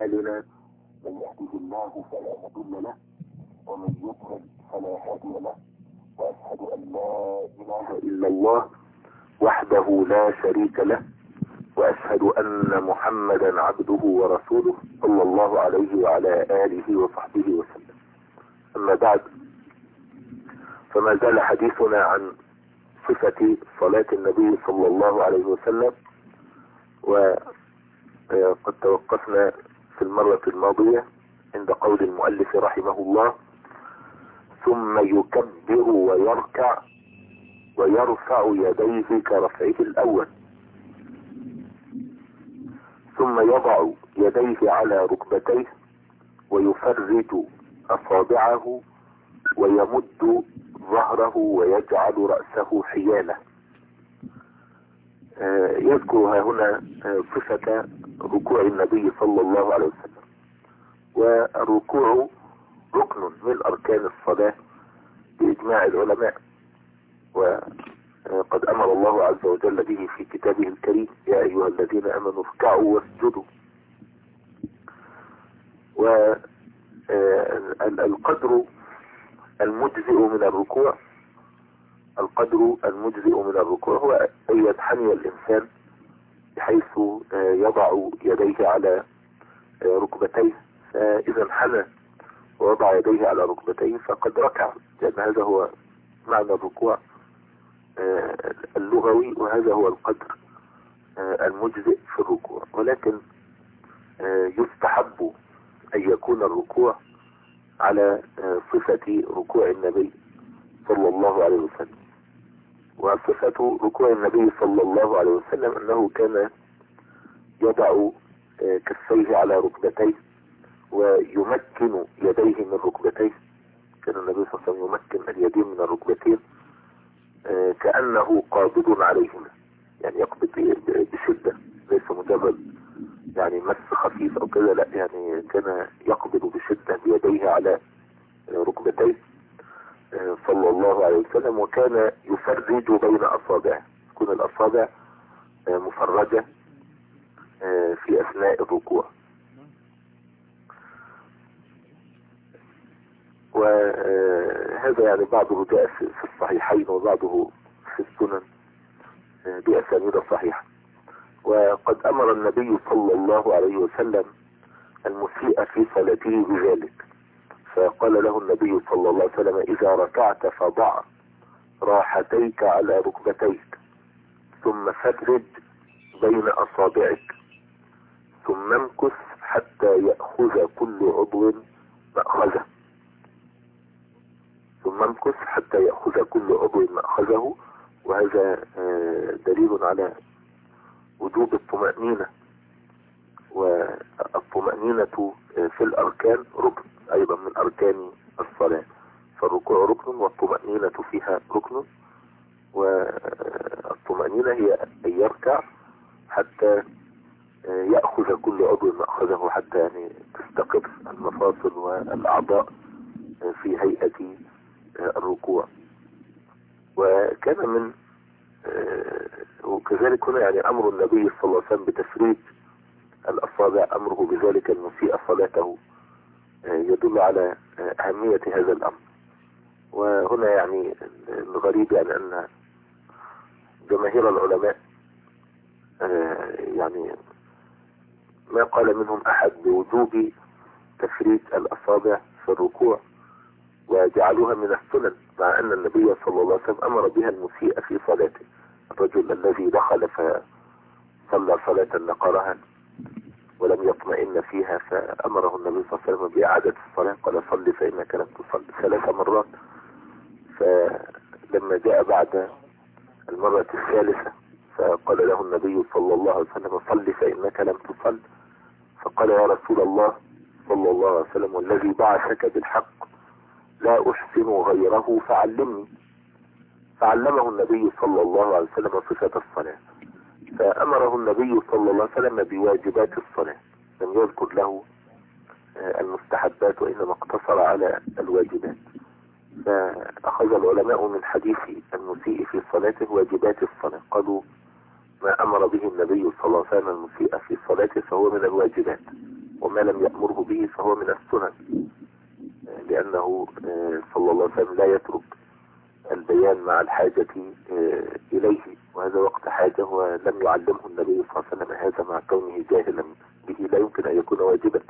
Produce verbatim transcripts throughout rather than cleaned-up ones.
أعمالنا من يهده الله فلا مضل له ومن يضلل فلا هادي له، وأشهد أن لا إله إلا الله وحده لا شريك له، وأشهد أن محمدا عبده ورسوله صلى الله عليه وعلى آله وصحبه وسلم. أما بعد، فما زال حديثنا عن صفة صلاة النبي صلى الله عليه وسلم، وقد توقفنا في المرة الماضية عند قول المؤلف رحمه الله: ثم يكبر ويركع ويرفع يديه كرفعه الأول، ثم يضع يديه على ركبتيه ويفرج أصابعه ويمد ظهره ويجعل رأسه حياله. يذكر ها هنا صفة ركوع النبي صلى الله عليه وسلم. والركوع ركن من أركان الصلاة بإجماع العلماء، وقد أمر الله عز وجل به في كتابه الكريم: يا أيها الذين آمنوا اركعوا واسجدوا. والقدر المجزئ من الركوع القدر المجزئ من الركوع هو أن ينحني الإنسان بحيث يضع يديه على ركبتيه، فإذا انحنى ووضع يديه على ركبتيه فقد ركع، لأن هذا هو معنى الركوع اللغوي، وهذا هو القدر المجزئ في الركوع. ولكن يستحب أن يكون الركوع على صفة ركوع النبي صلى الله عليه وسلم. وصفة ركوع النبي صلى الله عليه وسلم أنه كان يضع كفيه على ركبتيه ويمكن يديه من ركبتيه. كان النبي صلى الله عليه وسلم يمكن اليدين من الركبتين كأنه قابض عليهما، يعني يقبض بشدة، ليس مجرد يعني مس خفيف أو كذا، لا، يعني كان يقبض بشدة بيديه على ركبتيه صلى الله عليه وسلم. وكان يفرج بين أصابعه، تكون الأصابع مفرجة في أثناء الركوع. وهذا يعني بعضه جاء في الصحيحين وبعضه في السنن بأسانيد صحيحة. وقد أمر النبي صلى الله عليه وسلم المسيء في صلاته بذلك، فقال له النبي صلى الله عليه وسلم: إذا ركعت فضع راحتيك على ركبتيك، ثم فرج بين أصابعك، ثم امكث حتى يأخذ كل عضو مأخذه ثم امكث حتى يأخذ كل عضو مأخذه. وهذا دليل على وجوب الطمأنينة، والطمأنينة في الأركان ركن أيضا من أركان الصلاة، فالركوع ركن والطمأنينة فيها ركن. والطمأنينة هي أن يركع حتى يأخذ كل عضو مأخذه، حتى يعني تستقر المفاصل والأعضاء في هيئة الركوع. وكان من وكذلك هنا يعني أمر النبي صلى الله عليه وسلم بتفريج الأصابع، أمره بذلك المسيء صلاته يدل على أهمية هذا الأمر. وهنا يعني الغريب يعني أن جماهير العلماء يعني ما قال منهم أحد بوجوب تفريج الأصابع في الركوع، وجعلوها من السنن، مع أن النبي صلى الله عليه وسلم أمر بها المسيء في صلاته. الرجل الذي دخل فصلى صلاة نقرها ولم يطمئن فيها، فأمره النبي صلى الله عليه وسلم بإعادة الصلاة، قال: صل فإنك لم تصل، ثلاث مرات. فلما جاء بعد المرة الثالثة فقال له النبي صلى الله عليه وسلم: صل فإنك لم تصل. فقال: يا رسول الله صلى الله عليه وسلم، والذي بعثك بالحق لا أحسن غيره فعلمني. فعلمه النبي صلى الله عليه وسلم صفة الصلاة، فأمره النبي صلى الله عليه وسلم بواجبات الصلاة، لم يذكر له المستحبات وإنما اقتصر على الواجبات. فأخذ العلماء من حديث المسيء في صلاته واجبات الصلاة، قالوا: ما أمر به النبي صلى الله عليه وسلم المسيء في صلاته فهو من الواجبات. وما لم يأمره به فهو من السنن، لأنه صلى الله عليه وسلم لا يترك البيان مع الحاجة إليه، وهذا وقت حاجة، ولم يعلمه النبي صلى الله عليه وسلم هذا مع كونه جاهلا به لا يمكن أن يكون واجبا.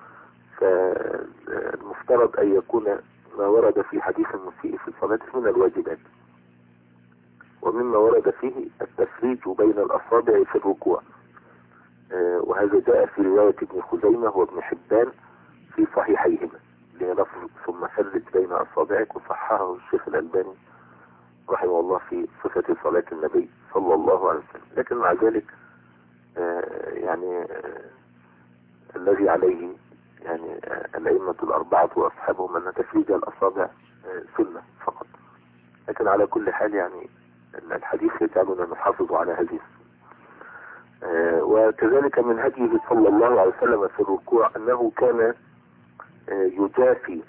فالمفترض أن يكون ما ورد في حديث المسيء في الصلاة من الواجبات. ومما ورد فيه التفريج بين الأصابع في الركوع، وهذا جاء في رواية ابن خزيمة وابن حبان في صحيحيهما، لنفذ ثم فرج بين أصابعك، وصححه الشيخ الألباني رحمه الله في صفة صلاة النبي صلى الله عليه وسلم. لكن مع ذلك يعني الذي عليه يعني الأئمة الأربعة وأصحابهم أن تفريج الأصابع سنة فقط. لكن على كل حال يعني الحديث يجعلنا نحافظ على هذه السنة. وكذلك من هديه صلى الله عليه وسلم في الركوع أنه كان يجافي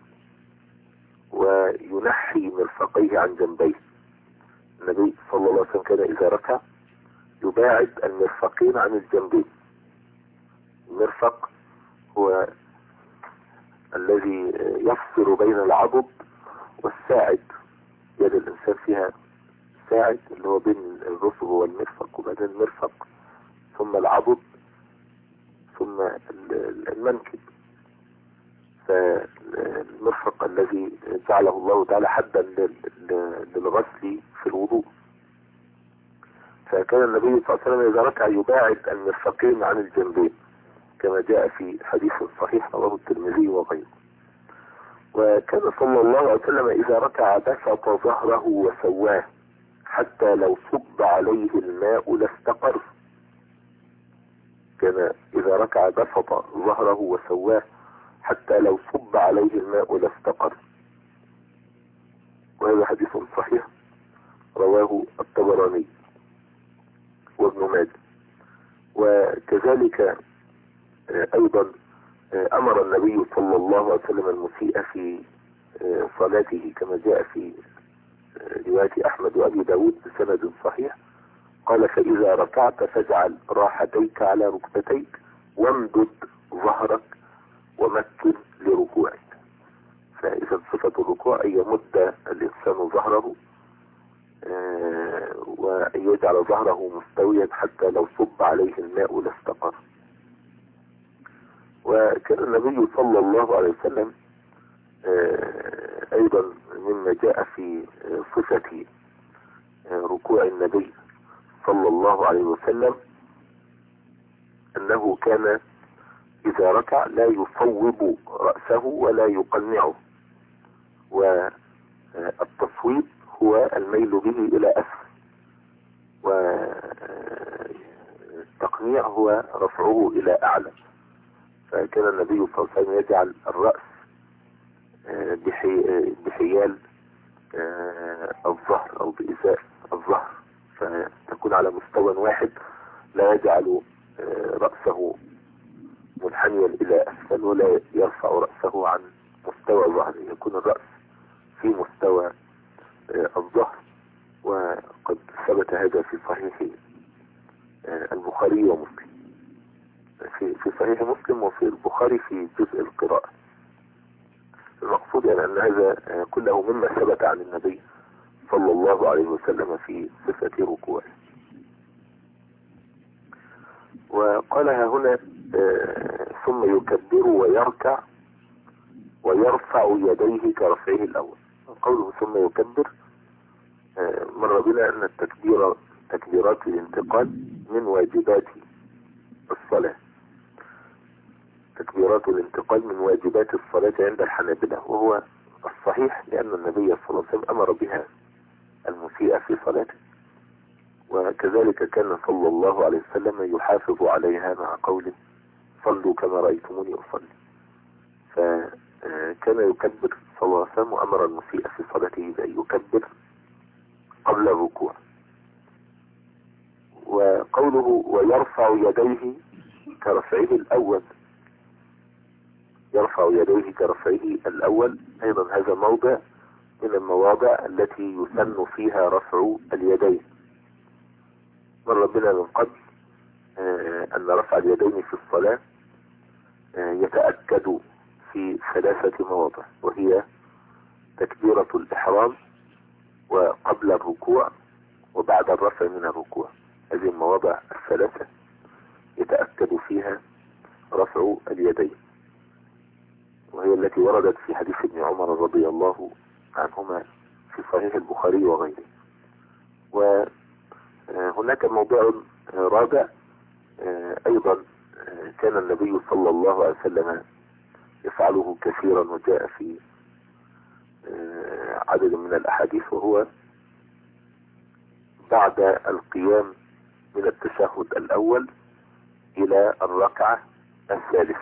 وينحي مرفقيه عن جنبيه. النبي صلى الله عليه وسلم كان إذا ركع يباعد المرفقين عن الجنبين. المرفق هو الذي يفصل بين العضد والساعد، يد الإنسان فيها ساعد اللي هو بين الرسغ والمرفق، وبعدين المرفق ثم العضد ثم المنكب. فالمرفق الذي جعله الله تعالى حدا للغسل في الوضوء. فكان النبي صلى الله عليه وسلم إذا ركع يباعد المرفقين عن الجنبين كما جاء في حديث صحيح رواه الترمذي وغيره. وكان صلى الله عليه وسلم إذا ركع بسط ظهره وسواه حتى لو صب عليه الماء لاستقر. كان إذا ركع بسط ظهره وسواه حتى لو صب عليه الماء لاستقر. وهذا حديث صحيح رواه الطبراني وابن ماجه. وكذلك أيضا أمر النبي صلى الله عليه وسلم المسيء في صلاته كما جاء في رواية أحمد وأبي داود بسند صحيح، قال: فإذا ركعت فاجعل راحتيك على ركبتيك وامدد ظهرك ومكن لركوعك. فإذا صفة الركوع أن يمد الإنسان ظهره وأن يجعل ظهره مستويا حتى لو صب عليه الماء لاستقر. وكان النبي صلى الله عليه وسلم أيضا مما جاء في صفة ركوع النبي صلى الله عليه وسلم أنه كان إذا ركع لا يصوب رأسه ولا يقنعه، والتصويب هو الميل به إلى أسفل، والتقنيع هو رفعه إلى أعلى. فكان النبي صلى الله عليه وسلم يجعل الرأس بحي بحيال الظهر أو بإزاء الظهر، فتكون على مستوى واحد، لا يجعل رأسه منحنيا إلى أسفل ولا يرفع رأسه عن مستوى ظهره، يكون الرأس في مستوى الظهر. وقد ثبت هذا في صحيح البخاري ومسلم، في في صحيح مسلم وفي البخاري في جزء القراءة. المقصود يعني أن هذا كله مما ثبت عن النبي صلى الله عليه وسلم في صفة ركوعه. وقالها هنا ثم يكبر ويركع ويرفع يديه كرفعه الأول. قوله ثم يكبر مر بنا أن التكبير تكبيرات الانتقال من واجبات الصلاة. تكبيرات الانتقال من واجبات الصلاة عند الحنابلة، وهو الصحيح لأن النبي صلى الله عليه وسلم أمر بها المسيء في صلاته، وكذلك كان صلى الله عليه وسلم يحافظ عليها مع قوله: صلوا كما رأيتموني أصلي. فكان يكبر صلى الله عليه وسلم، وأمر المسيء في صلاته بأن يكبر قبل الركوع. وقوله ويرفع يديه كرفعه الأول، يرفع يديه كرفعه الأول أيضا هذا موضع من المواضع التي يسن فيها رفع اليدين. مر بنا من قبل أن رفع اليدين في الصلاة يتأكد في ثلاثة مواضع، وهي تكبيرة الإحرام وقبل الركوع وبعد الرفع من الركوع. هذه المواضع الثلاثة يتأكد فيها رفع اليدين، وهي التي وردت في حديث ابن عمر رضي الله عنهما في صحيح البخاري وغيره. وهناك موضوع رابع أيضا كان النبي صلى الله عليه وسلم يفعله كثيرا وجاء في عدد من الأحاديث، وهو بعد القيام من التشهد الأول إلى الركعة الثالثة.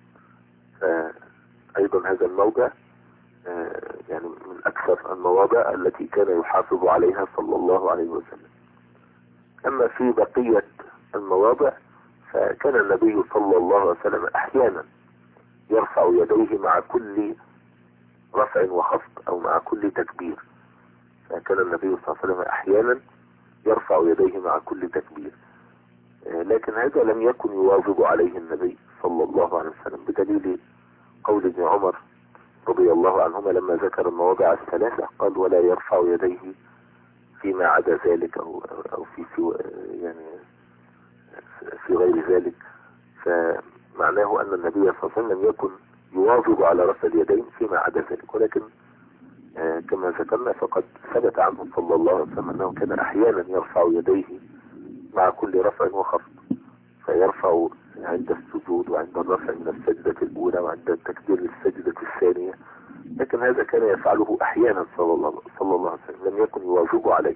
فأيضا هذا الموضع يعني من أكثر المواضع التي كان يحافظ عليها صلى الله عليه وسلم. أما في بقية المواضع فكان النبي صلى الله عليه وسلم أحيانا يرفع يديه مع كل رفع وخفض أو مع كل تكبير. فكان النبي صلى الله عليه وسلم أحيانا يرفع يديه مع كل تكبير، لكن هذا لم يكن يواظب عليه النبي صلى الله عليه وسلم، بدليل قول ابن عمر رضي الله عنهما لما ذكر المواضع الثلاثة قال: ولا يرفع يديه فيما عدا ذلك أو, أو في سوى يعني في غير ذلك. فمعناه أن النبي صلى الله عليه وسلم لم يكن يواظب على رفع اليدين فيما عدا ذلك، ولكن كما ذكرنا فقد ثبت عنه صلى الله عليه وسلم أنه كان أحيانا يرفع يديه مع كل رفع وخفض، فيرفع عند السجود وعند الرفع من السجدة الأولى وعند التكبير للسجدة الثانية، لكن هذا كان يفعله أحيانا صلى الله, صلى الله عليه وسلم، لم يكن يواظب عليه.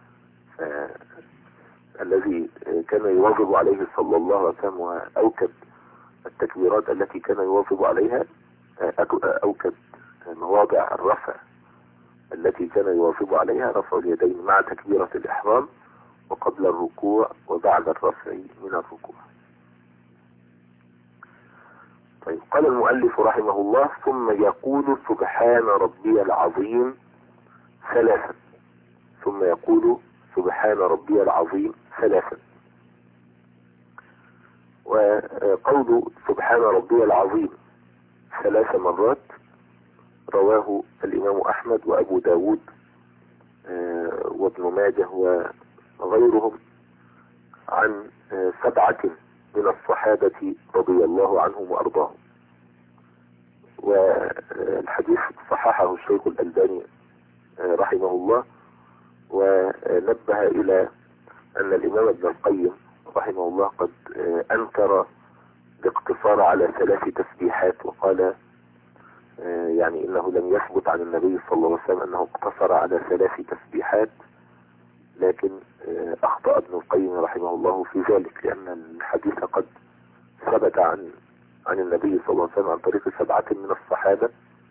الذي كان يواظب عليه صلى الله عليه وسلم وأوكد التكبيرات التي كان يواظب عليها، أوكد مواضع الرفع التي كان يواظب عليها رفع اليدين مع تكبيرة الإحرام وقبل الركوع وبعد الرفع من الركوع. طيب، قال المؤلف رحمه الله: ثم يقول سبحان ربي العظيم ثلاثا. ثم يقول سبحان ربي العظيم ثلاثا. وقول سبحان ربي العظيم ثلاث مرات رواه الإمام أحمد وأبو داود وابن ماجه وغيرهم عن سبعة من الصحابة رضي الله عنهم وأرضاهم. والحديث صححه الشيخ الألباني رحمه الله، ونبه إلى أن الإمام ابن القيم رحمه الله قد أنكر الاقتصار على ثلاث تسبيحات، وقال يعني إنه لم يثبت عن النبي صلى الله عليه وسلم أنه اقتصر على ثلاث تسبيحات، لكن أخطأ ابن القيم رحمه الله في ذلك، لأن الحديث قد ثبت عن عن النبي صلى الله عليه وسلم عن طريق سبعة من الصحابة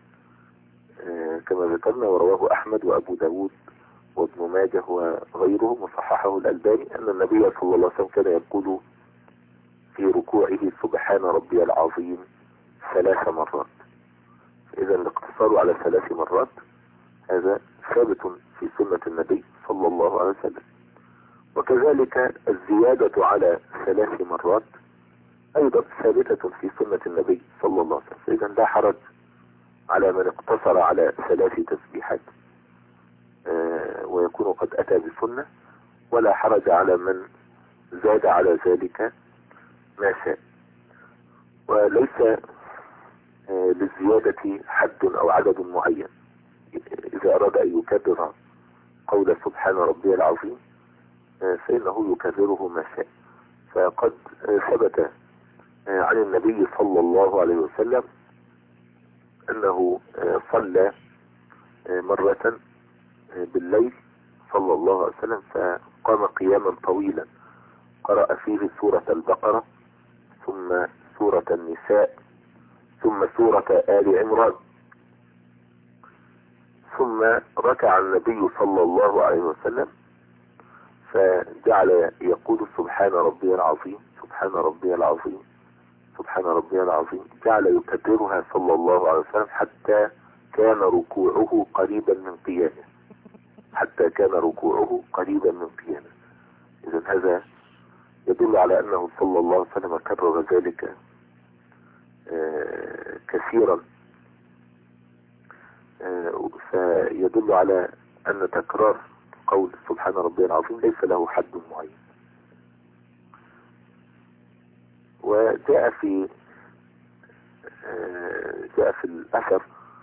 كما ذكرنا، ورواه أحمد وأبو داود وابن ماجه وغيرهم، وصححه الألباني أن النبي صلى الله عليه وسلم كان يقول في ركوعه سبحان ربي العظيم ثلاث مرات. إذا الاقتصار على ثلاث مرات هذا ثابت في سنة النبي صلى الله عليه وسلم، وكذلك الزيادة على ثلاث مرات أيضا ثابتة في سنة النبي صلى الله عليه وسلم. إذا لا حرج على من اقتصر على ثلاث تسبيحات آه ويكون قد أتى بسنة، ولا حرج على من زاد على ذلك ما شاء. وليس آه للزيادة حد أو عدد معين، إذا أراد أن يكرر قول سبحان ربي العظيم آه فإنه يكرره ما شاء. فقد آه ثبت آه عن النبي صلى الله عليه وسلم أنه آه صلى آه مرة آه بالليل صلى الله عليه وسلم، فقام قياما طويلا قرأ فيه سورة البقرة ثم سورة النساء ثم سورة آل عمران، ثم ركع النبي صلى الله عليه وسلم فجعل يقول سبحان ربي العظيم سبحان ربي العظيم سبحان ربي العظيم، جعل يكررها صلى الله عليه وسلم حتى كان ركوعه قريبا من قيامه حتى كان ركوعه قريبا من قيامه. إذن هذا يدل على أنه صلى الله عليه وسلم كرر ذلك كثيرا، فيدل على أن تكرار قول سبحان ربي العظيم ليس له حد معين. وجاء في جاء في الأثر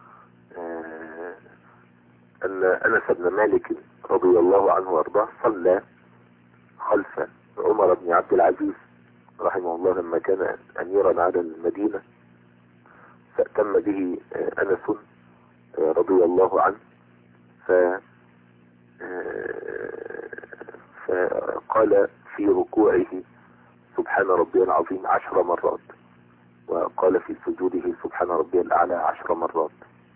أن أنس بن مالك رضي الله عنه وارضاه صلى خلف عمر بن عبد العزيز رحمه الله لما كان أميرا على المدينة، فأتم به أنس رضي الله عنه، ف فقال في ركوعه سبحان ربي العظيم عشر مرات، وقال في سجوده سبحان ربي الأعلى عشر مرات.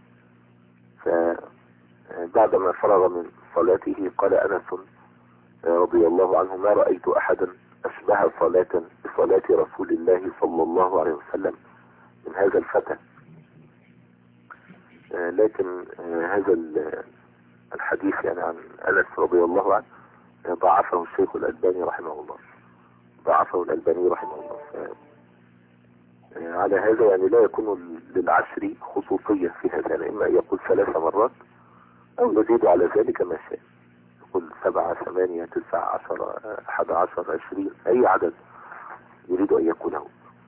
فبعدما فرغ من صلاته قال أنس رضي الله عنه ما رأيت أحدا أشبه صلاة بصلاة رسول الله صلى الله عليه وسلم من هذا الفتى. لكن هذا الحديث يعني عن أنس رضي الله عنه ضعفه الشيخ الألباني رحمه الله، ضعفه الألباني رحمه الله. على هذا يعني لا يكون للعشر خصوصية في هذا، يعني إما أن يقول ثلاث مرات أو يزيد على ذلك ما شاء، يقول سبعة ثمانية تسعة عشر أحد عشر عشرين أي عدد يريد أن يقوله.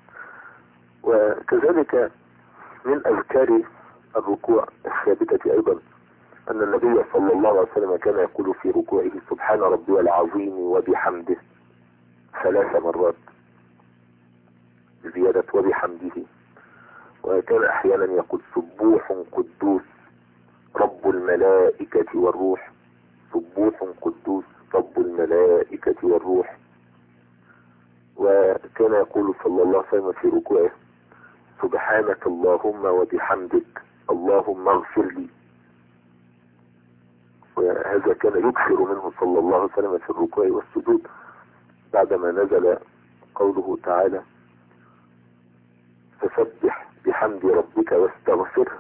وكذلك من أذكار الركوع الثابتة أيضا أن النبي صلى الله عليه وسلم كان يقول في ركوعه سبحان ربي العظيم وبحمده ثلاث مرات زيادة وبحمده. وكان أحيانا يقول سبوح قدوس رب الملائكة والروح، سبوح قدوس رب الملائكة والروح. وكان يقول صلى الله عليه وسلم في ركوعه سبحانك اللهم وبحمدك اللهم اغفر لي. وهذا كان يكثر منه صلى الله عليه وسلم في الركوع والسجود بعدما نزل قوله تعالى فسبح بحمد ربك واستغفره.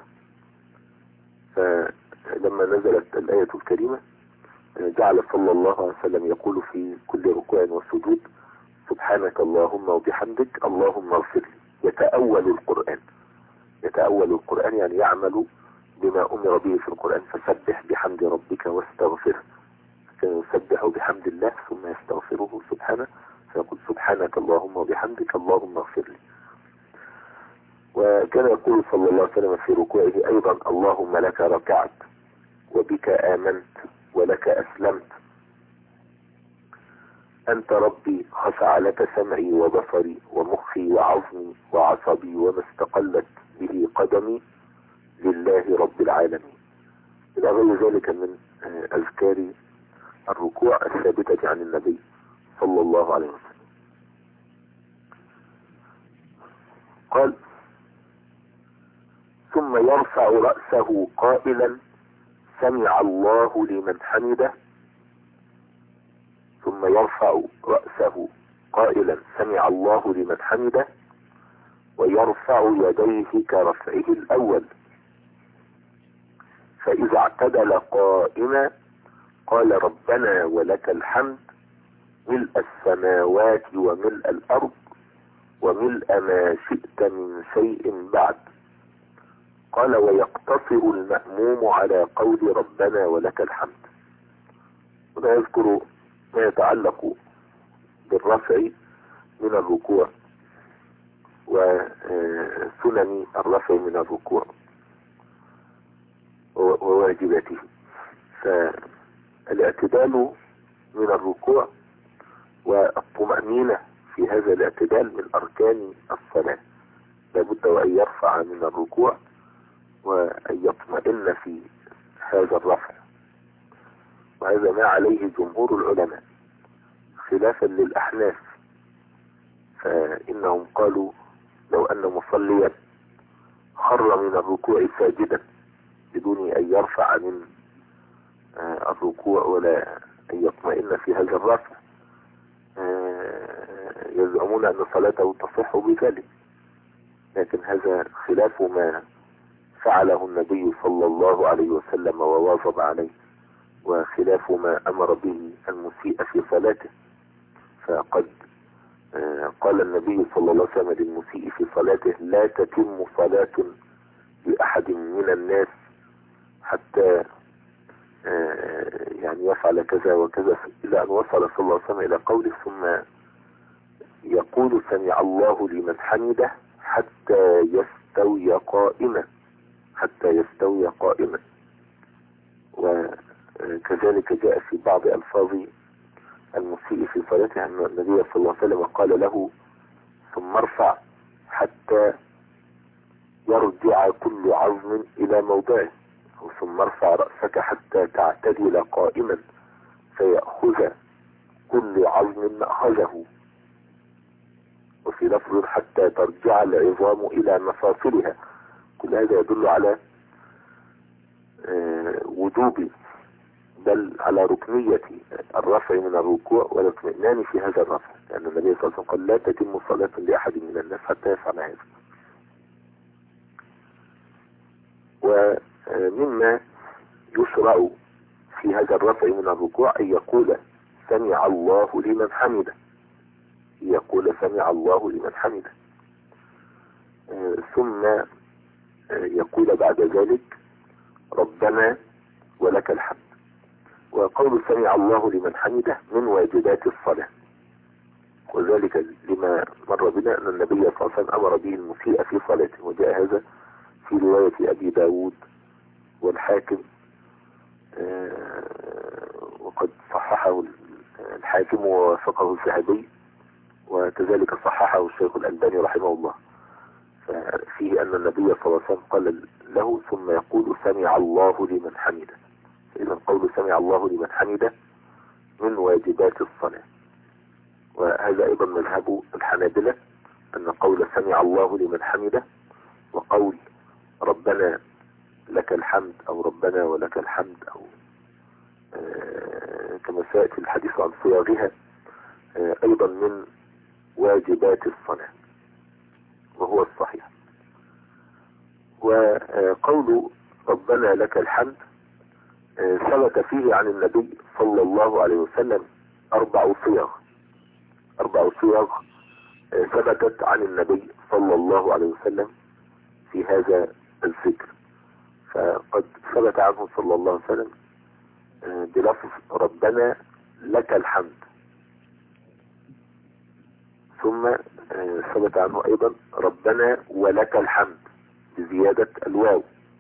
فلما نزلت الآية الكريمة جعل صلى الله عليه وسلم يقول في كل ركوع وسجود سبحانك اللهم وبحمدك اللهم اغفر لي، يتأول القرآن، يتأول القرآن يعني يعمل بما أمر به في القرآن. فسبح بحمد ربك واستغفره، كان يسبح بحمد الله ثم يستغفره سبحانه، فيقول سبحانك اللهم وبحمدك اللهم اغفر لي. وكان يقول صلى الله عليه وسلم في ركوعه أيضا اللهم لك ركعت وبك آمنت ولك أسلمت، أنت ربي خشع لك سمعي وبصري ومخي وعظمي وعصبي وما استقلت به قدمي لله رب العالمين. إلى غير ذلك من أذكار الركوع الثابتة عن النبي صلى الله عليه وسلم. قال ثم يرفع رأسه قائلا سمع الله لمن حمده، ثم يرفع رأسه قائلا سمع الله لمن حمده ويرفع يديه كرفعه الأول، فإذا اعتدل قائما قال ربنا ولك الحمد ملء السماوات وملء الأرض وملء ما شئت من شيء بعد. قال ويقتصر المأموم على قول ربنا ولك الحمد. وده يذكر ما يتعلق بالرفع من الركوع وسنن الرفع من الركوع وواجباته. فالاعتدال من الركوع والطمأنينة في هذا الاعتدال من أركان الصلاة، لابد وأن يرفع من الركوع وأن يطمئن في هذا الرفع. وهذا ما عليه جمهور العلماء خلافا للأحناف، فإنهم قالوا لو أن مصليا خر من الركوع ساجدا بدون أن يرفع من الركوع ولا أن يطمئن في هذا الرفع يزعمون أن صلاته تصح بذلك، لكن هذا خلاف ما فعله النبي صلى الله عليه وسلم وواظب عليه، وخلاف ما أمر به المسيء في صلاته. فقد قال النبي صلى الله عليه وسلم للمسيء في صلاته: لا تتم صلاة لأحد من الناس حتى يعني يفعل كذا وكذا، إلى أن وصل صلى الله عليه وسلم إلى قوله: ثم يقول سمع الله لمن حمده حتى يستوي قائما، حتى يستوي قائما. وكذلك جاء في بعض ألفاظ المسيء في صلاته أن النبي صلى الله عليه وسلم قال له: ثم ارفع حتى يرجع كل عظم إلى موضعه، ثم ارفع رأسك حتى تعتدل قائما فيأخذ كل عظم مأخذه، وفي لفظ حتى ترجع العظام إلى مفاصلها. كل هذا يدل على وجوب بل على ركنية الرفع من الركوع والاطمئنان في هذا الرفع، لأن النبي صلى الله عليه وسلم قال: لا تتم صلاة لأحد من الناس حتى يفعل هذا. ومما يشرع في هذا الرفع من الركوع أن يقول: سمع الله لمن حمده، يقول: سمع الله لمن حمده، ثم يقول بعد ذلك: ربنا ولك الحمد. وقول سمع الله لمن حمده من واجبات الصلاة، وذلك لما مر بنا أن النبي صلى الله عليه وسلم أمر به المسيء في صلاته، وجاء هذا في رواية أبي داود والحاكم، وقد صححه الحاكم ووافقه الذهبي، وكذلك صححه الشيخ الألباني رحمه الله، فيه أن النبي صلى الله عليه وسلم قال له: ثم يقول سمع الله لمن حمده. إذا قول سمع الله لمن حمده من واجبات الصلاة. وهذا أيضا مذهب الحنابلة، أن قول سمع الله لمن حمده وقول ربنا لك الحمد أو ربنا ولك الحمد أو آه كما سيأتي الحديث عن صياغها آه أيضا من واجبات الصلاة، وهو الصحيح. وقول ربنا لك الحمد ثبت فيه عن النبي صلى الله عليه وسلم أربع صيغ، أربع صيغ ثبتت عن النبي صلى الله عليه وسلم في هذا الذكر. فقد ثبت عنه صلى الله عليه وسلم بلفظ ربنا لك الحمد، ثم ثبت عنه أيضا ربنا ولك الحمد بزيادة الواو.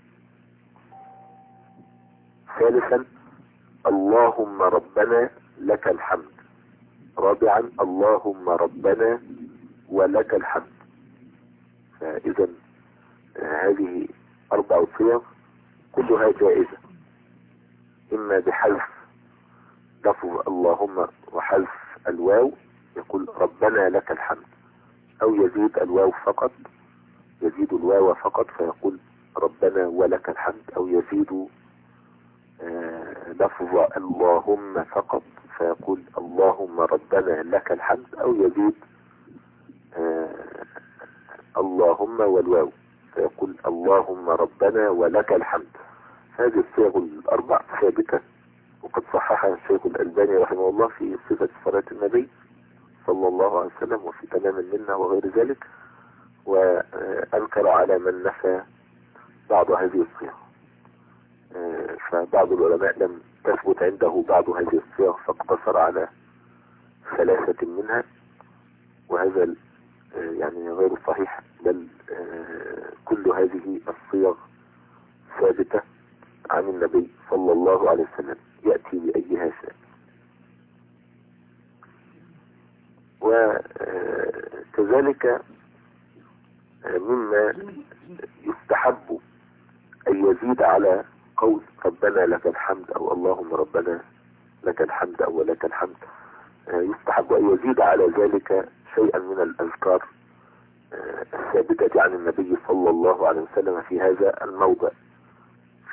ثالثا اللهم ربنا لك الحمد. رابعا اللهم ربنا ولك الحمد. فإذا هذه أربع صيغ كلها جائزة، إما بحذف لفظ اللهم وحذف الواو يقول ربنا لك الحمد، أو يزيد الواو فقط، يزيد الواو فقط فيقول ربنا ولك الحمد، أو يزيد آه لفظ اللهم فقط فيقول اللهم ربنا لك الحمد، أو يزيد آه اللهم والواو فيقول اللهم ربنا ولك الحمد. هذه الصيغ الأربع ثابتة، وقد صححها الشيخ الألباني رحمه الله في صفة صلاة النبي صلى الله عليه وسلم وفي تمام المنة وغير ذلك، وأنكر على من نفى بعض هذه الصيغ. فبعض العلماء لم تثبت عنده بعض هذه الصيغ فاقتصر على ثلاثة منها، وهذا يعني غير صحيح، بل كل هذه الصيغ ثابتة عن النبي صلى الله عليه وسلم يأتي بأيها شاء. وكذلك مما يستحب أن يزيد على قول ربنا لك الحمد أو اللهم ربنا لك الحمد أو لك الحمد، يستحب أن يزيد على ذلك شيئا من الأذكار الثابتة عن النبي صلى الله عليه وسلم في هذا الموضع. ف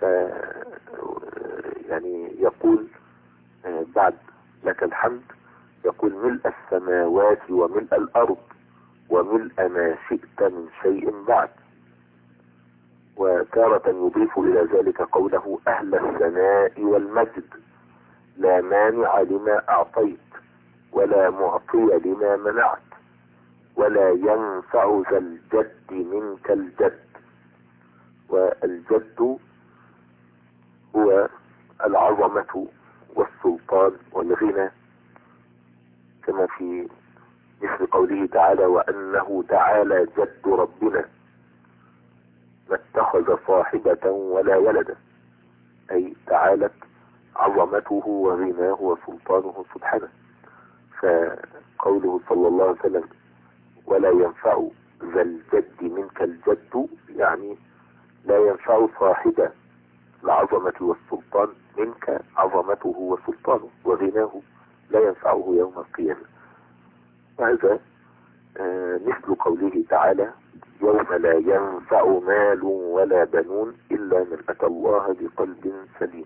يعني يقول بعد لك الحمد يقول ملء السماوات وملء الأرض وملء ما شئت من شيء بعد. وتارة يضيف إلى ذلك قوله أهل الثناء والمجد لا مانع لما أعطيت ولا معطي لما منعت ولا ينفع ذا الجد منك الجد. والجد هو العظمة والسلطان والغنى، كما في مثل قوله تعالى: وأنه تعالى جد ربنا ما اتخذ صاحبة ولا ولدا، أي تعالت عظمته وغناه وسلطانه سبحانه. فقوله صلى الله عليه وسلم: ولا ينفع ذا الجد منك الجد، يعني لا ينفع صاحب العظمة والسلطان منك عظمته وسلطانه، وغناه لا ينفعه يوم القيامة. وهذا آه مثل قوله تعالى: يوم لا ينفع مال ولا بنون إلا من أتى الله بقلب سليم.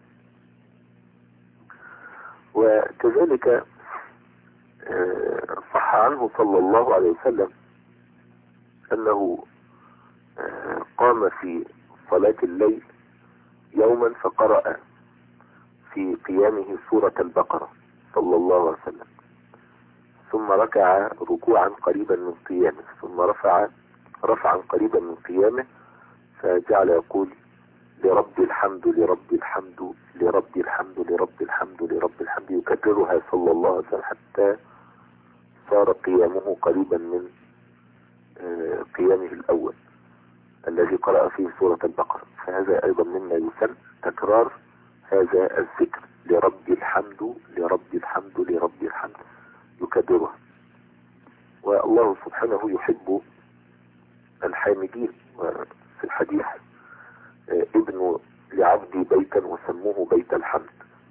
وكذلك آه صح عنه صلى الله عليه وسلم أنه آه قام في صلاة الليل يوما فقرأ في قيامه سورة البقرة صلى الله عليه وسلم، ثم ركع ركوعا قريبا من قيامه، ثم رفع رفعا قريبا من قيامه، فجعل يقول: لرب الحمد لرب الحمد لرب الحمد لرب الحمد لرب الحمد، يكررها صلى الله عليه وسلم حتى صار قيامه قريبا من قيامه الأول الذي قرأ فيه سورة البقرة. فهذا أيضا مما يسن تكرار هذا الذكر: لرب الحمد لرب الحمد لرب الحمد، يكررها. والله سبحانه يحب الحامدين. وفي الحديث: ابن لعبدي بيتا وسموه بيت الحمد.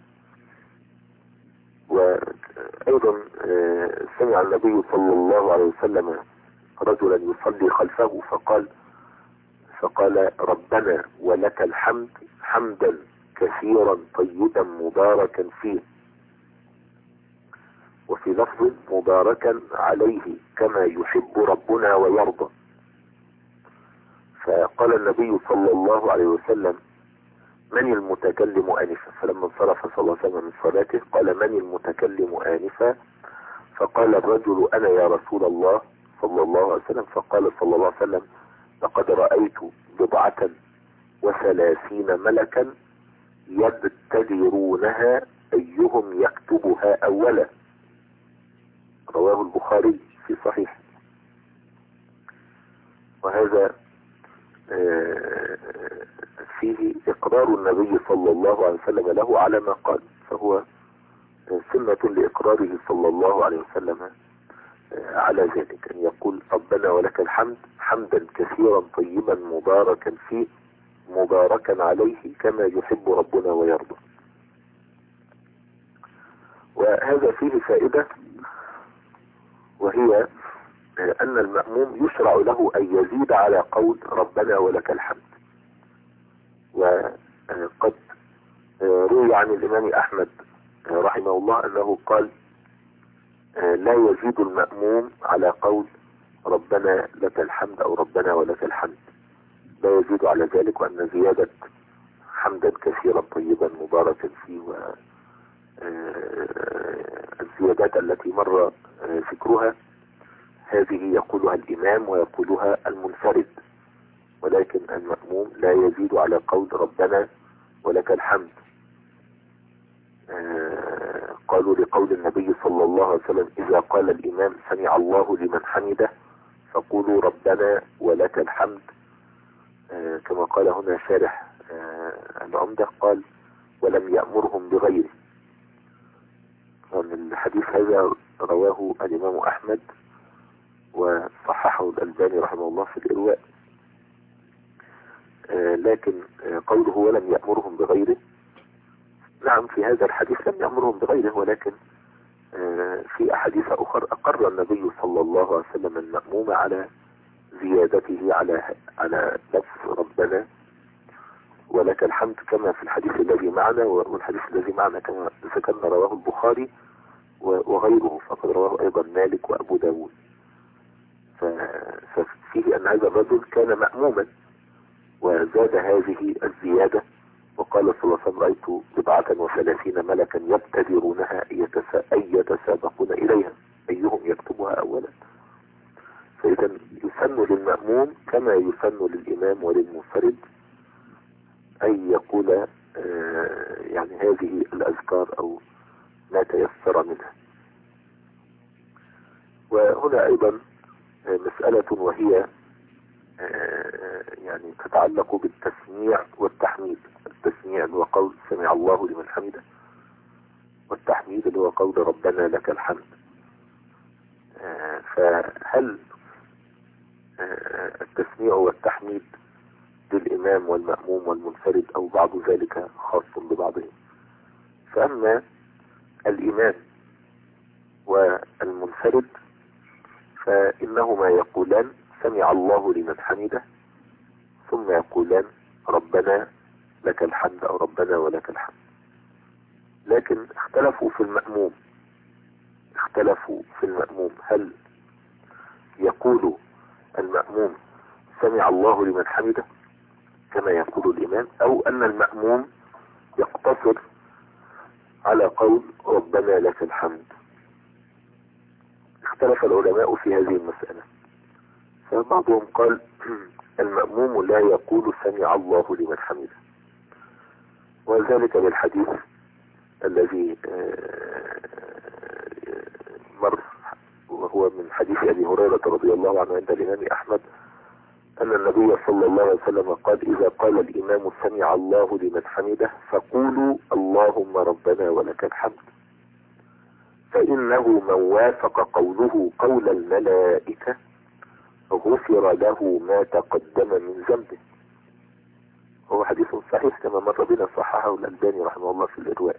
وأيضا سمع النبي صلى الله عليه وسلم رجلا يصلي خلفه فقال فقال ربنا ولك الحمد حمدا كثيرا طيبا مباركا فيه، وفي لفظ مباركا عليه كما يحب ربنا ويرضى. فقال النبي صلى الله عليه وسلم: من المتكلم آنفا؟ فلما انصرف صلى الله عليه وسلم من صلاته قال: من المتكلم آنفا؟ فقال الرجل: أنا يا رسول الله صلى الله عليه وسلم. فقال صلى الله عليه وسلم: لقد رأيت بضعة وثلاثين ملكا يبتدرونها أيهم يكتبها أولا. رواه البخاري في صحيح. وهذا فيه إقرار النبي صلى الله عليه وسلم له على ما قال، فهو سنة لإقراره صلى الله عليه وسلم على ذلك، أن يقول: ربنا ولك الحمد حمدا كثيرا طيبا مباركا فيه مباركا عليه كما يحب ربنا ويرضى. وهذا فيه فائدة، وهي أن المأموم يشرع له أن يزيد على قول ربنا ولك الحمد. وقد روي عن الإمام أحمد رحمه الله أنه قال: لا يزيد المأموم على قول ربنا لك الحمد أو ربنا ولك الحمد، لا يزيد على ذلك، وأن زيادة حمدا كثيرا طيبا مباركا فيه والزيادات التي مر ذكرها هذه يقولها الإمام ويقولها المنفرد، ولكن المأموم لا يزيد على قول ربنا ولك الحمد. آه قالوا لقول النبي صلى الله عليه وسلم: إذا قال الإمام سمع الله لمن حمده فقولوا ربنا ولك الحمد. آه كما قال هنا شارح آه العمدة، قال: ولم يأمرهم بغيره. الحديث هذا رواه الإمام أحمد وصححه الألباني رحمه الله في الإرواء. آه لكن آه قوله ولم يأمرهم بغيره، نعم في هذا الحديث لم يأمرهم بغيره، ولكن آه في أحاديث أخرى أقر النبي صلى الله عليه وسلم المأموم على زيادته على على لفظ ربنا ولك الحمد، كما في الحديث الذي معنا. والحديث الذي معنا كما ذكرنا رواه البخاري وغيره، فقد رواه أيضا مالك وأبو داود. ففيه أن هذا الرجل كان مأموما وزاد هذه الزيادة، وقال صلى الله عليه وسلم: رأيت بضعة وثلاثين ملكا يبتدرونها أي يتسابقون إليها أيهم يكتبها أولا. فإذا يسن للمأموم كما يسن للإمام وللمنفرد أن يقول يعني هذه الأذكار أو ما تيسر منها. وهنا أيضا مسألة وهي يعني تتعلق بالتسميع والتحميد. التسميع اللي هو قول سمع الله لمن حمده، والتحميد اللي هو قول ربنا لك الحمد. فهل التسميع والتحميد للإمام والمأموم والمنفرد أو بعض ذلك خاص ببعضهم؟ فأما الإمام والمنفرد فإنهما يقولان سمع الله لمن حمده ثم يقولان ربنا لك الحمد أو ربنا ولك الحمد. لكن اختلفوا في المأموم اختلفوا في المأموم هل يقول المأموم سمع الله لمن حمده كما يقول الإمام، أو أن المأموم يقتصر على قول ربنا لك الحمد. اختلف العلماء في هذه المسألة، فبعضهم قال المأموم لا يقول سمع الله لمن حمده، وذلك بالحديث الذي مر وهو من حديث أبي هريرة رضي الله عنه عند الإمام أحمد أن النبي صلى الله عليه وسلم قال إذا قال الإمام سمع الله لمن حمده فقولوا اللهم ربنا ولك الحمد، فإنه من وافق قوله قول الملائكة غفر له ما تقدم من ذنبه. هو حديث صحيح كما مر بنا، صححه الألباني رحمه الله في الإرواء.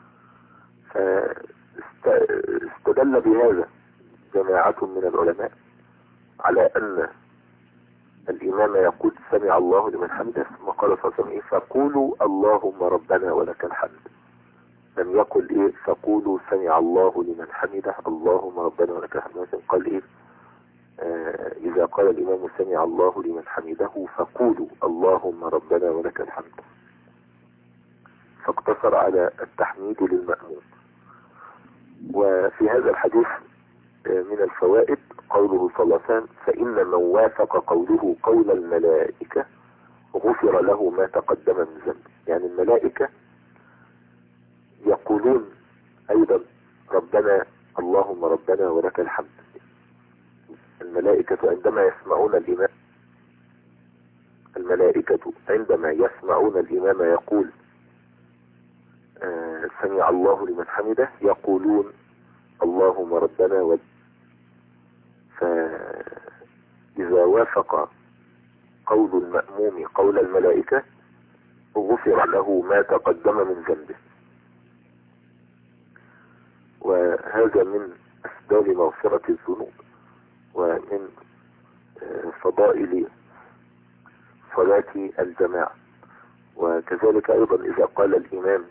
فاستدل بهذا جماعة من العلماء على أن الإمام يقول سمع الله لمن حمده ثم قال صلى الله عليه وسلم فقولوا اللهم ربنا ولك الحمد، لم يقل إيه فقولوا سمع الله لمن حمده اللهم ربنا ولك الحمد، لكن قال إيه آه إذا قال الإمام سمع الله لمن حمده فقولوا اللهم ربنا ولك الحمد، فاقتصر على التحميد للمأموم. وفي هذا الحديث من الفوائد قوله صلى الله عليه وسلم فإن من وافق قوله قول الملائكة غفر له ما تقدم من ذنبه، يعني الملائكة يقولون أيضا ربنا اللهم ربنا ولك الحمد. الملائكة عندما يسمعون الإمام الملائكة عندما يسمعون الإمام يقول آه سمع الله لمن حمده يقولون اللهم ربنا ولك. فإذا وافق قول المأموم قول الملائكة غفر له ما تقدم من ذنبه. وهذا من أسباب مغفرة الذنوب ومن فضائل صلاة الجماعة. وكذلك أيضا إذا قال الإمام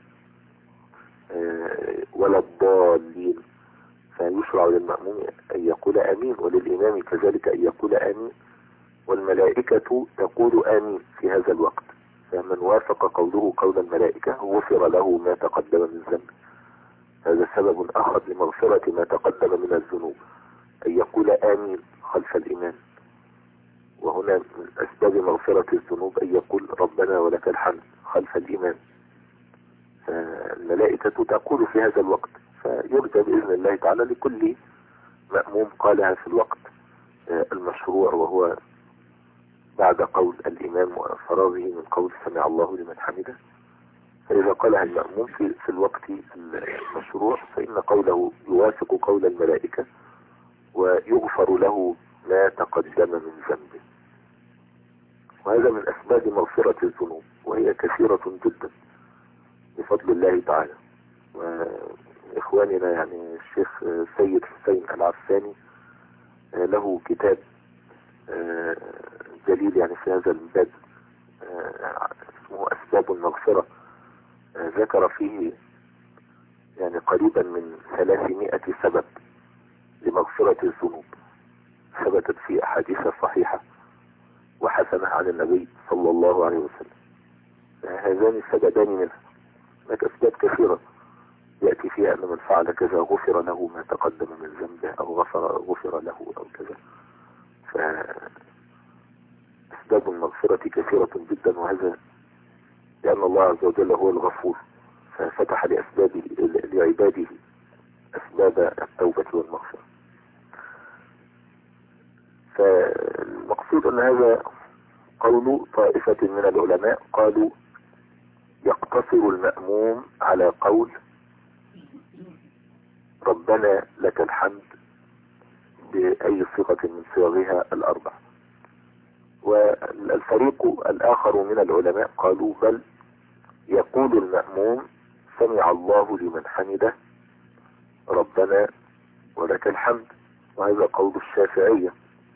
ولا الضالين فيشرع للمأموم أن يقول آمين، وللإمام كذلك أن يقول آمين، والملائكة تقول آمين في هذا الوقت. فمن وافق قوله قول الملائكة غفر له ما تقدم من ذنبه. هذا سبب آخر لمغفرة ما تقدم من الذنوب، أن يقول آمين خلف الإمام. وهنا من أسباب مغفرة الذنوب أن يقول ربنا ولك الحمد خلف الإمام. فالملائكة تقول في هذا الوقت، فيرجى بإذن الله تعالى لكل مأموم قالها في الوقت المشروع وهو بعد قول الإمام وفراغه من قول سمع الله لمن حمده. فإذا قالها المأموم في, في الوقت المشروع فإن قوله يوافق قول الملائكة ويغفر له ما تقدم من ذنبه. وهذا من أسباب مغفرة الذنوب، وهي كثيرة جدا بفضل الله تعالى. وإخواننا يعني الشيخ سيد حسين العفاني له كتاب جليل يعني في هذا الباب اسمه أسباب المغفرة، ذكر فيه يعني قريبا من ثلاثمائة سبب لمغفرة الذنوب ثبتت في أحاديث صحيحة وحسنة عن النبي صلى الله عليه وسلم. هذان السببان منها. هناك أسباب كثيرة يأتي فيها أن من فعل كذا غفر له ما تقدم من ذنبه أو غفر, غفر له أو كذا. فأسباب المغفرة كثيرة جدا، وهذا لأن الله عز وجل هو الغفور، ففتح لأسبابه لعباده أسباب التوبة والمغفرة. فالمقصود أن هذا قول طائفة من العلماء، قالوا يقتصر المأموم على قول ربنا لك الحمد بأي صيغة من صيغها الأربع. والفريق الآخر من العلماء قالوا بل يقول المأموم سمع الله لمن حمده ربنا ولك الحمد، وهذا قول الشافعية.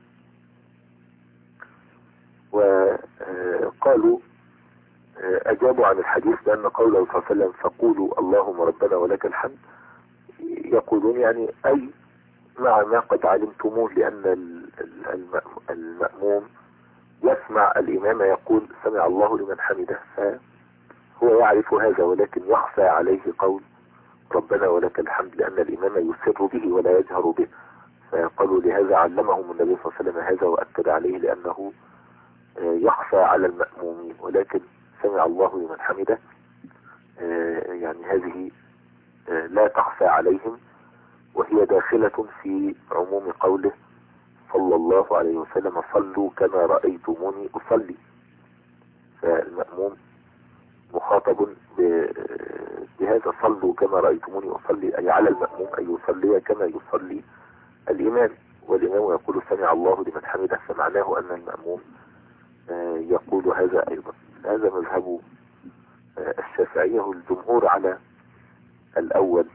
وقالوا أجابوا عن الحديث بأن قوله صلى الله عليه وسلم فقولوا اللهم ربنا ولك الحمد، يقولون يعني أي مع ما قد علمتموه، لأن المأموم يسمع الإمام يقول سمع الله لمن حمده، فهو يعرف هذا، ولكن يخفى عليه قول ربنا ولك الحمد لأن الإمام يسر به ولا يجهر به. فقالوا لهذا علمهم النبي صلى الله عليه وسلم هذا وأكد عليه، لأنه يخفى على المأمومين، ولكن سمع الله لمن حمده يعني هذه لا تخفى عليهم، وهي داخلة في عموم قوله صلى الله عليه وسلم صلوا كما رأيتموني أصلي. فالمأموم مخاطب بهذا صلوا كما رأيتموني أصلي، أي على المأموم أن يصلي كما يصلي الإمام، والإمام يقول سمع الله لمن حمده، فمعناه أن المأموم يقول هذا أيضا. هذا مذهب الشافعية والجمهور على الأول،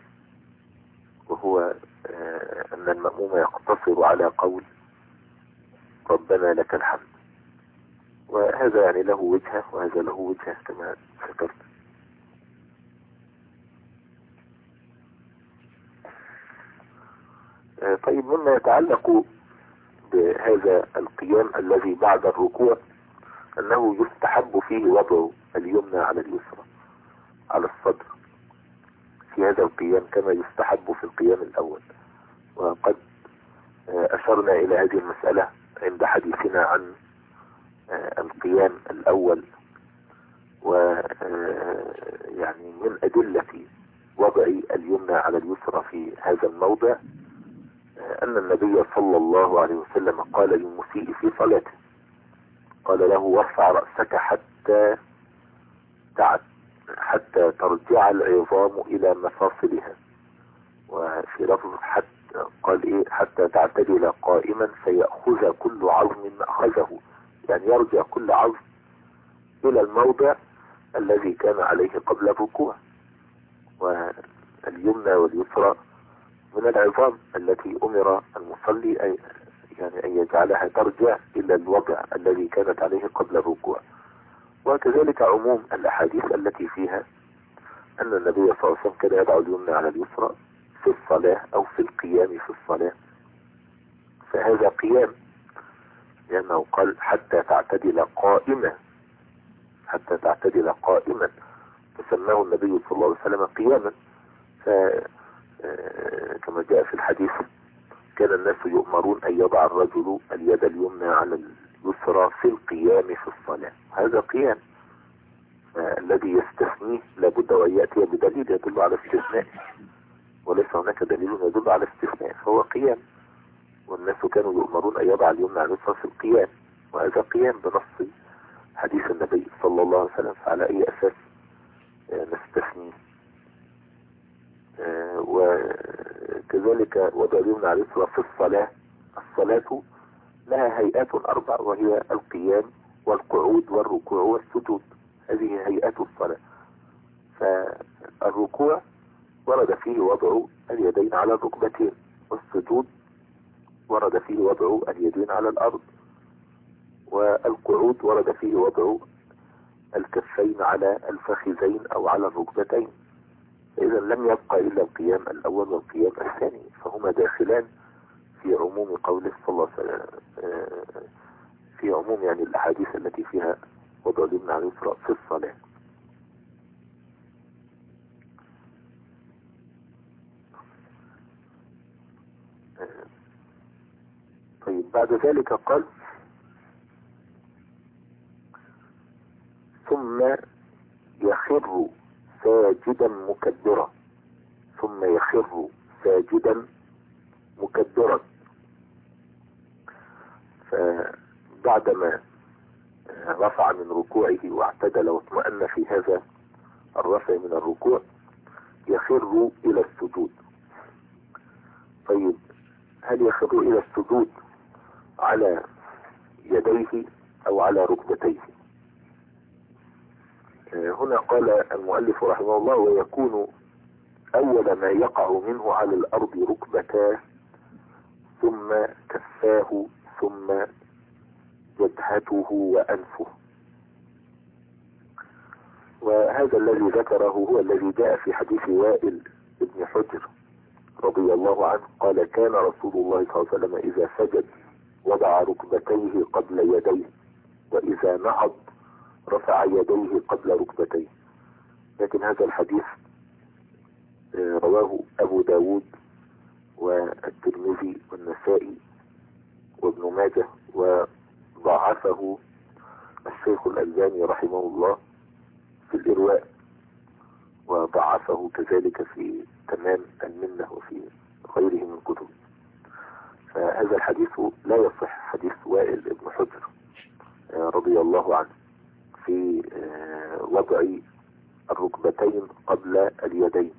وهو أن المأموم يقتصر على قول ربنا لك الحمد، وهذا يعني له وجهة وهذا له وجهة كما ذكرت. طيب، مما يتعلق بهذا القيام الذي بعد الركوع أنه يستحب فيه وضع اليمنى على اليسرى على الصدر في هذا القيام كما يستحب في القيام الأول، وقد أشرنا إلى هذه المسألة عند حديثنا عن القيام الأول. ويعني من أدلة وضع اليمنى على اليسرى في هذا الموضع أن النبي صلى الله عليه وسلم قال للمسيء في صلاته، قال له وارفع رأسك حتى حتى ترجع العظام إلى مفاصلها، وفي لفظ حتى قال إيه حتى تعتدل قائما فيأخذ كل عظم مأخذه، يعني يرجع كل عظم إلى الموضع الذي كان عليه قبل الركوع. واليمنى واليسرى من العظام التي أمر المصلي أي يعني أن يجعلها ترجع إلى الوضع الذي كانت عليه قبل الركوع. وكذلك عموم الأحاديث التي فيها أن النبي صلى الله عليه وسلم كان يضع اليمنى على اليسرى في الصلاة أو في القيام في الصلاة، فهذا قيام، لأنه قال حتى تعتدل قائمة، حتى تعتدل قائما، فسماه النبي صلى الله عليه وسلم قياما. فكما جاء في الحديث كان الناس يؤمرون أن يضع الرجل اليد اليمنى على اليسرى في القيام في الصلاة، هذا قيام. الذي يستثنيه لابد أن يأتي بدليل يدل على استثناء، وليس هناك دليل يدل على استثناء، فهو قيام. والناس كانوا يؤمرون أن يضع اليمنى على اليسرى في القيام، وهذا قيام بنص حديث النبي صلى الله عليه وسلم، فعلى أي أساس نستثنيه؟ وكذلك وضع اليمنى على اليسرى في الصلاة، الصلاة لها هيئات أربع، وهي القيام والقعود والركوع والسجود، هذه هيئات الصلاة. فالركوع ورد فيه وضع اليدين على الركبتين، والسجود ورد فيه وضع اليدين على الأرض، والقعود ورد فيه وضع الكفين على الفخذين أو على الركبتين. إذا لم يبقى إلا القيام الأول والقيام الثاني، فهما داخلان في عموم قوله صلى الله عليه وسلم، في عموم يعني الأحاديث التي فيها وضع اليمنى على اليسرى في الصلاة. طيب، بعد ذلك قال ثم يخر ساجدا مكبرا، ثم يخر ساجدا مكبرا. فبعدما رفع من ركوعه واعتدل واطمأن في هذا الرفع من الركوع يخر الى السجود. طيب هل يخر الى السجود على يديه او على ركبتيه؟ هنا قال المؤلف رحمه الله ويكون اول ما يقع منه على الارض ركبتاه ثم كفاه ثم جبهته وانفه. وهذا الذي ذكره هو الذي جاء في حديث وائل بن حجر رضي الله عنه قال كان رسول الله صلى الله عليه وسلم اذا سجد وضع ركبتيه قبل يديه، واذا نهض رفع يديه قبل ركبتيه. لكن هذا الحديث رواه ابو داود والترمذي والنسائي وابن ماجه، وضعفه الشيخ الألباني رحمه الله في الإرواء، وضعفه كذلك في تمام المنة وفي غيره من كتب. فهذا الحديث لا يصح، حديث وائل بن حجر رضي الله عنه في وضع الركبتين قبل اليدين،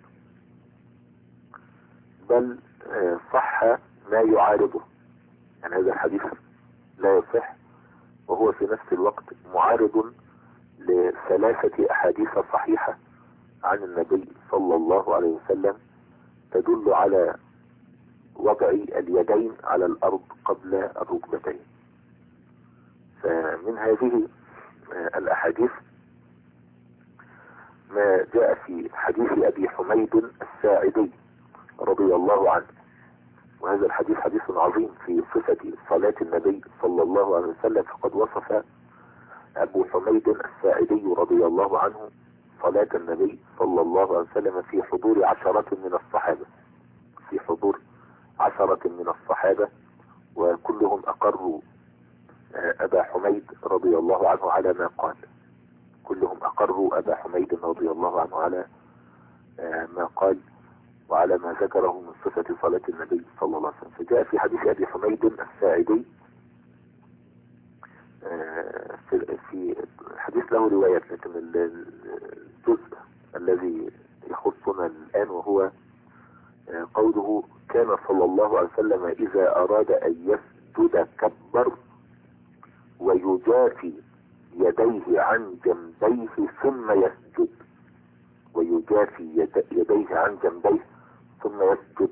بل صح ما يعارضه. يعني هذا الحديث لا يصح وهو في نفس الوقت معارض لثلاثة أحاديث صحيحة عن النبي صلى الله عليه وسلم تدل على وضع اليدين على الأرض قبل الركبتين. فمن هذه الأحاديث ما جاء في حديث أبي حميد الساعدي رضي الله عنه، وهذا الحديث حديث عظيم في صفة صلاة النبي صلى الله عليه وسلم. فقد وصف أبو حميد الساعدي رضي الله عنه صلاة النبي صلى الله عليه وسلم في حضور عشرة من الصحابة، في حضور عشرة من الصحابة، وكلهم أقروا أبا حميد رضي الله عنه على ما قال، كلهم أقروا أبا حميد رضي الله عنه على ما قال وعلى ما ذكره من صفة صلاة النبي صلى الله عليه وسلم. فجاء في حديث أبي حميد الساعدي في حديث له روايات، لكن الجزء الذي يخصنا الآن وهو قوله كان صلى الله عليه وسلم إذا أراد أن يسجد كبر ويجافي يديه عن جنبيه ثم يسجد، ويجافي يديه عن جنبيه ثم يسجد.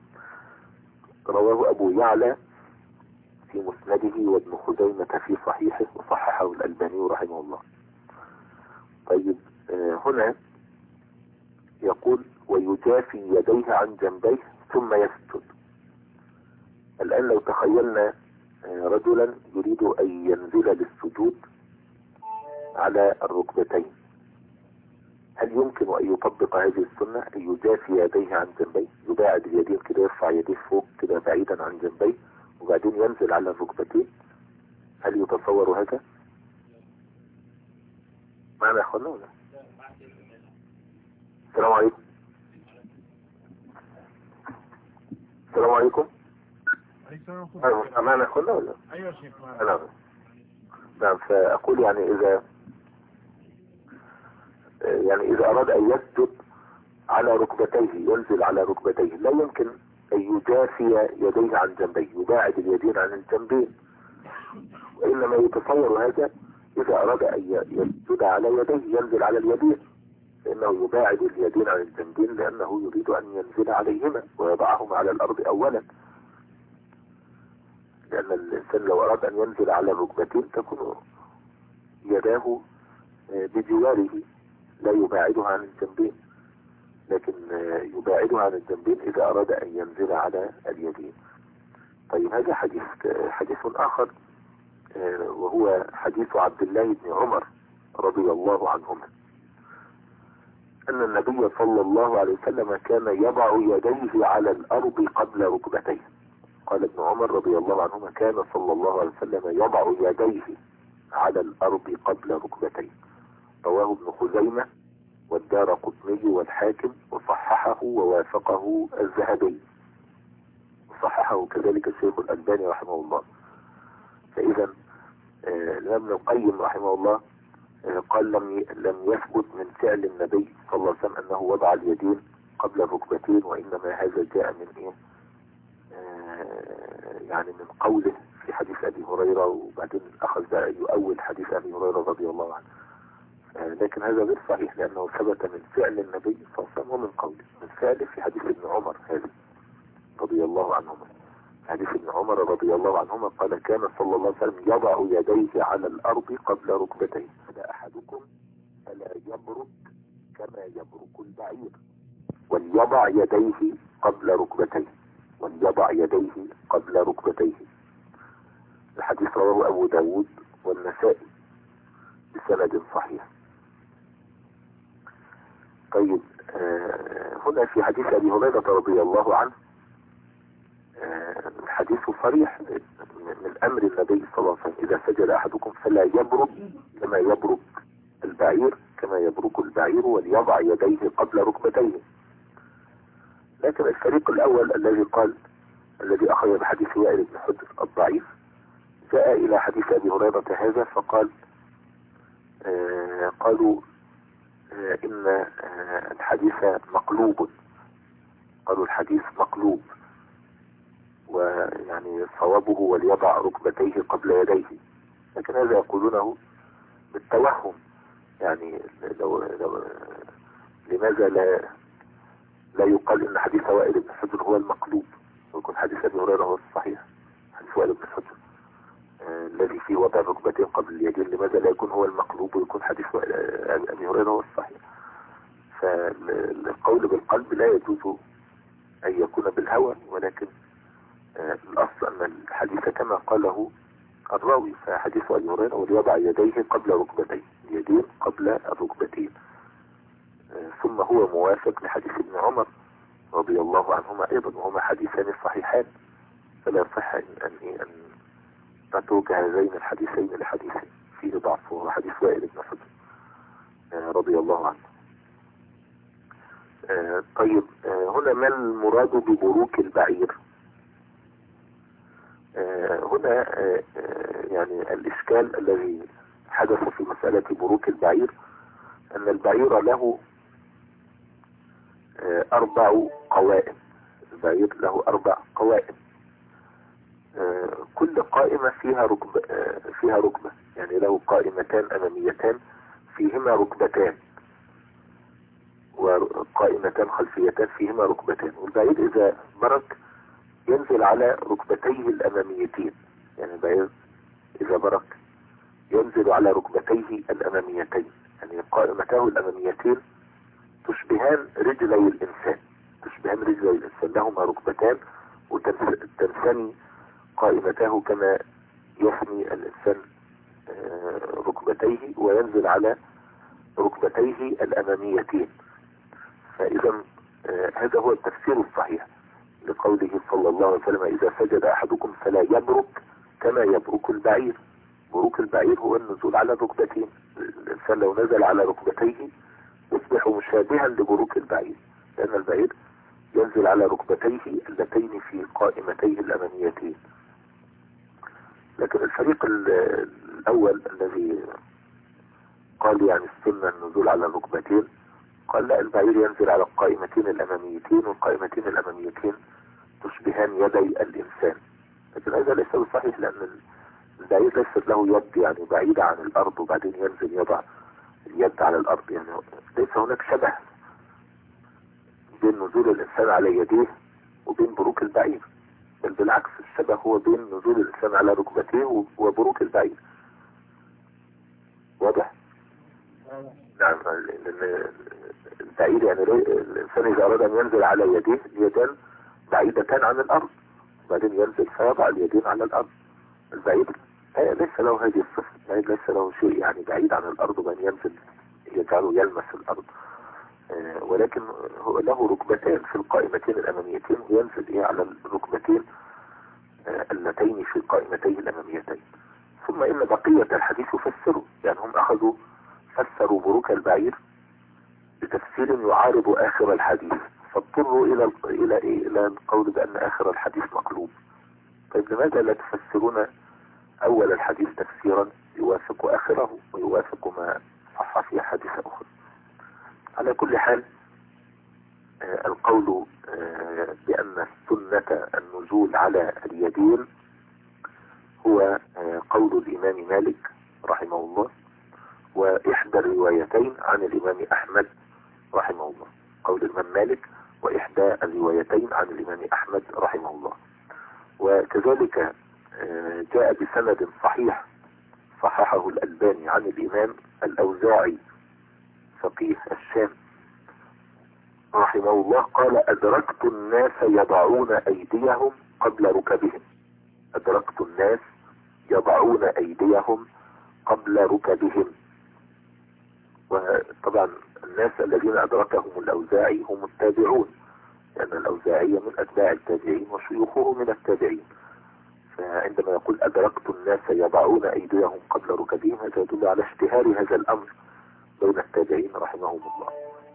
رواه أبو يعلى في مسنده وابن خزيمة في صحيحه وصححه الألباني رحمه الله. طيب هنا يقول ويجافي يديه عن جنبيه ثم يسجد. الآن لو تخيلنا رجلا يريد أن ينزل للسجود على الركبتين، هل يمكن أن يطبق هذه السنة أن يجافي يديه عن جنبيه، يباعد اليدين كده، يرفع يديه فوق كده بعيدا عن جنبيه وبعدين ينزل على الركبتين؟ هل يتصور هذا؟ معنا يا اخوانا ولا؟ السلام عليكم. السلام عليكم. معنا يا اخوانا ولا؟ ايوه شيخ. نعم نعم. فأقول يعني إذا يعني إذا أراد أن يسجد على ركبتيه ينزل على ركبتيه، لا يمكن أن يجافي يديه عن جنبيه، يباعد اليدين عن الجنبين، وإنما يتصور هذا إذا أراد أن يسجد على يديه ينزل على اليدين، فإنه يباعد اليدين عن الجنبين لأنه يريد أن ينزل عليهما ويضعهما على الأرض أولا، لأن الإنسان لو أراد أن ينزل على الركبتين تكون يداه بجواره لا يباعدها عن الجنبين، لكن يباعدها عن الجنبين إذا أراد أن ينزل على اليدين. طيب هذا حديث حديث آخر وهو حديث عبد الله بن عمر رضي الله عنهما أن النبي صلى الله عليه وسلم كان يضع يديه على الأرض قبل ركبتيه، قال ابن عمر رضي الله عنهما كان صلى الله عليه وسلم يضع يديه على الأرض قبل ركبتيه. رواه ابن خزيمة والدارقطني والحاكم وصححه ووافقه الذهبي، وصححه كذلك الشيخ الألباني رحمه الله. فإذا الإمام ابن القيم رحمه الله قال لم لم يثبت من فعل النبي صلى الله عليه وسلم أنه وضع اليدين قبل الركبتين، وإنما هذا جاء من إيه يعني من قوله في حديث أبي هريرة، وبعدين أخذ بقى يؤول حديث أبي هريرة رضي الله عنه. لكن هذا غير صحيح لأنه ثبت من فعل النبي صلى الله عليه وسلم ومن قوله. من فعله في حديث ابن عمر هذا رضي الله عنهما، حديث ابن عمر رضي الله عنهما قال كان صلى الله عليه وسلم يضع يديه على الأرض قبل ركبتيه، فلا أحدكم فلا يبرك كما يبرك البعير، وليضع يديه قبل ركبتيه، وليضع يديه قبل ركبتيه. الحديث رواه أبو داود والنسائي بسند صحيح. طيب آه هنا في حديث أبي هريرة رضي الله عنه آه الحديث صريح من أمر النبي صلى الله عليه وسلم إذا سجد أحدكم فلا يبرك كما يبرك البعير كما يبرك البعير وليضع يديه قبل ركبتيه. لكن الفريق الأول الذي قال الذي أخذ بحديث وائل بن حجر الضعيف جاء إلى حديث أبي هريرة هذا فقال آه قالوا آه إن آه الحديث مقلوب، قالوا الحديث مقلوب، ويعني صوابه وليضع ركبتيه قبل يديه. لكن هذا يقولونه بالتوهم، يعني لو لو لماذا لا لا يقال ان حديث وائل بن حجر هو المقلوب ويكون حديث ابي هريره هو الصحيح؟ حديث وائل بن حجر آه الذي فيه وضع الركبتين قبل اليدين، لماذا لا يكون هو المقلوب ويكون حديث ابي هريره هو الصحيح؟ فالقول بالقلب لا يجوز ان يكون بالهوى، ولكن آه الاصل ان الحديث كما قاله الراوي، فحديث ابي هريره وليضع يديه قبل ركبتيه، اليدين قبل الركبتين. آه ثم هو موافق لحديث ابن عمر رضي الله عنهما ايضا، وهما حديثان صحيحان، فلا يصح ان ان ان نترك هذين الحديثين لحديث فيه ضعف، وهو حديث وائل بن حجر آه رضي الله عنه. آه طيب آه هنا ما المراد ببروك البعير؟ آه هنا آه يعني الإشكال الذي حدث في مسألة بروك البعير أن البعير له آه أربع قوائم. البعير له أربع قوائم، آه كل قائمة فيها ركبة آه فيها ركبة، يعني له قائمتان أماميتان فيهما ركبتان، وقائمتان خلفيتان فيهما ركبتان. والبعير إذا برك ينزل على ركبتيه الأماميتين، يعني البعير إذا برك ينزل على ركبتيه الأماميتين، يعني قائمته الأماميتين تشبهان رجلي الإنسان، تشبهان رجلي الإنسان، لهما ركبتان وتنثني قائمته كما يثني الإنسان ركبتيه وينزل على ركبتيه الأماميتين. فإذا هذا هو التفسير الصحيح لقوله صلى الله عليه وسلم إذا سجد أحدكم فلا يبرك كما يبرك البعير. بروك البعير هو النزول على الركبتين، الإنسان لو نزل على ركبتيه يصبح مشابها لبروك البعير، لأن البعير ينزل على ركبتيه اللتين في قائمتيه الأماميتين. لكن الفريق الأول الذي قال يعني السنة النزول على الركبتين قال لا، البعير ينزل على القائمتين الأماميتين، والقائمتين الأماميتين تشبهان يدي الإنسان. لكن هذا ليس بصحيح، لأن البعير ليست له يد يعني بعيدة عن الأرض وبعدين ينزل يضع اليد على الأرض، يعني ليس هناك شبه بين نزول الإنسان على يديه وبين بروك البعير، بل بالعكس الشبه هو بين نزول الإنسان على ركبتيه وبروك البعير. واضح؟ نعم، لأن البعير يعني الإنسان إذا أراد أن ينزل على يديه اليدان بعيدتان عن الأرض وبعدين ينزل فيضع اليدين على الأرض. البعير ليس له هذه الصفة، البعير ليس له شيء يعني بعيد عن الأرض وبعدين ينزل يجعله يلمس الأرض، آه ولكن هو له ركبتان في القائمتين الأماميتين وينزل إيه على الركبتين اللتين في قائمتيه الأماميتين. ثم إن بقية الحديث يفسروا، يعني هم أخذوا فسروا بروك البعير بتفسير يعارض آخر الحديث، فاضطروا إلى إلى إيه؟ إلى القول بأن آخر الحديث مقلوب. طيب لماذا لا تفسرون أول الحديث تفسيرا يوافق آخره ويوافق ما صح في حديث أخرى؟ على كل حال آه القول آه بأن السنة النزول على اليدين هو آه قول الإمام مالك رحمه الله، وإحدى الروايتين عن الإمام أحمد رحمه الله. قول الإمام مالك وإحدى الروايتين عن الإمام أحمد رحمه الله. وكذلك جاء بسند صحيح صححه الألباني عن الإمام الأوزاعي فقيه الشام رحمه الله، قال: أدركت الناس يضعون أيديهم قبل ركبهم. أدركت الناس يضعون أيديهم قبل ركبهم. وطبعا الناس الذين أدركهم الأوزاعي هم التابعون، لأن الأوزاعي من أتباع التابعين وشيوخه من التابعين. فعندما يقول أدركت الناس يضعون أيديهم قبل ركبهم، هذا يدل على اشتهار هذا الأمر بين التابعين رحمهم الله.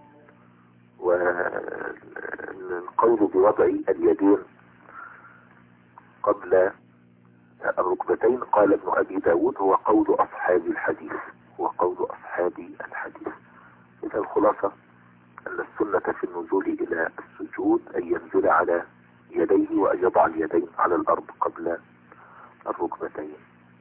والقول بوضع اليدين قبل الركبتين قال ابن أبي داود هو قول أصحاب الحديث، هو قول أصحاب الحديث. إذا الخلاصة أن السنة في النزول إلى السجود أن ينزل على يديه وأن يضع اليدين على الأرض قبل الركبتين.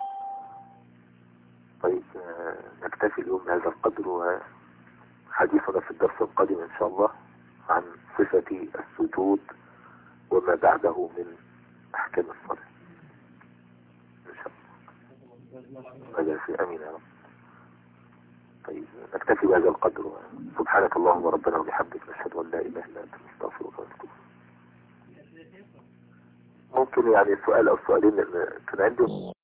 طيب نكتفي اليوم بهذا القدر، وحديثنا في الدرس القادم إن شاء الله عن صفة السجود وما بعده من أحكام الصلاة إن شاء الله. في أمين يا رب. طيب نكتفي بهذا القدر. سبحانك اللهم ربنا وبحمدك، نشهد أن لا إله إلا أنت، نستغفرك ونتوب. ممكن يعني سؤال أو سؤالين، لأن كان عندي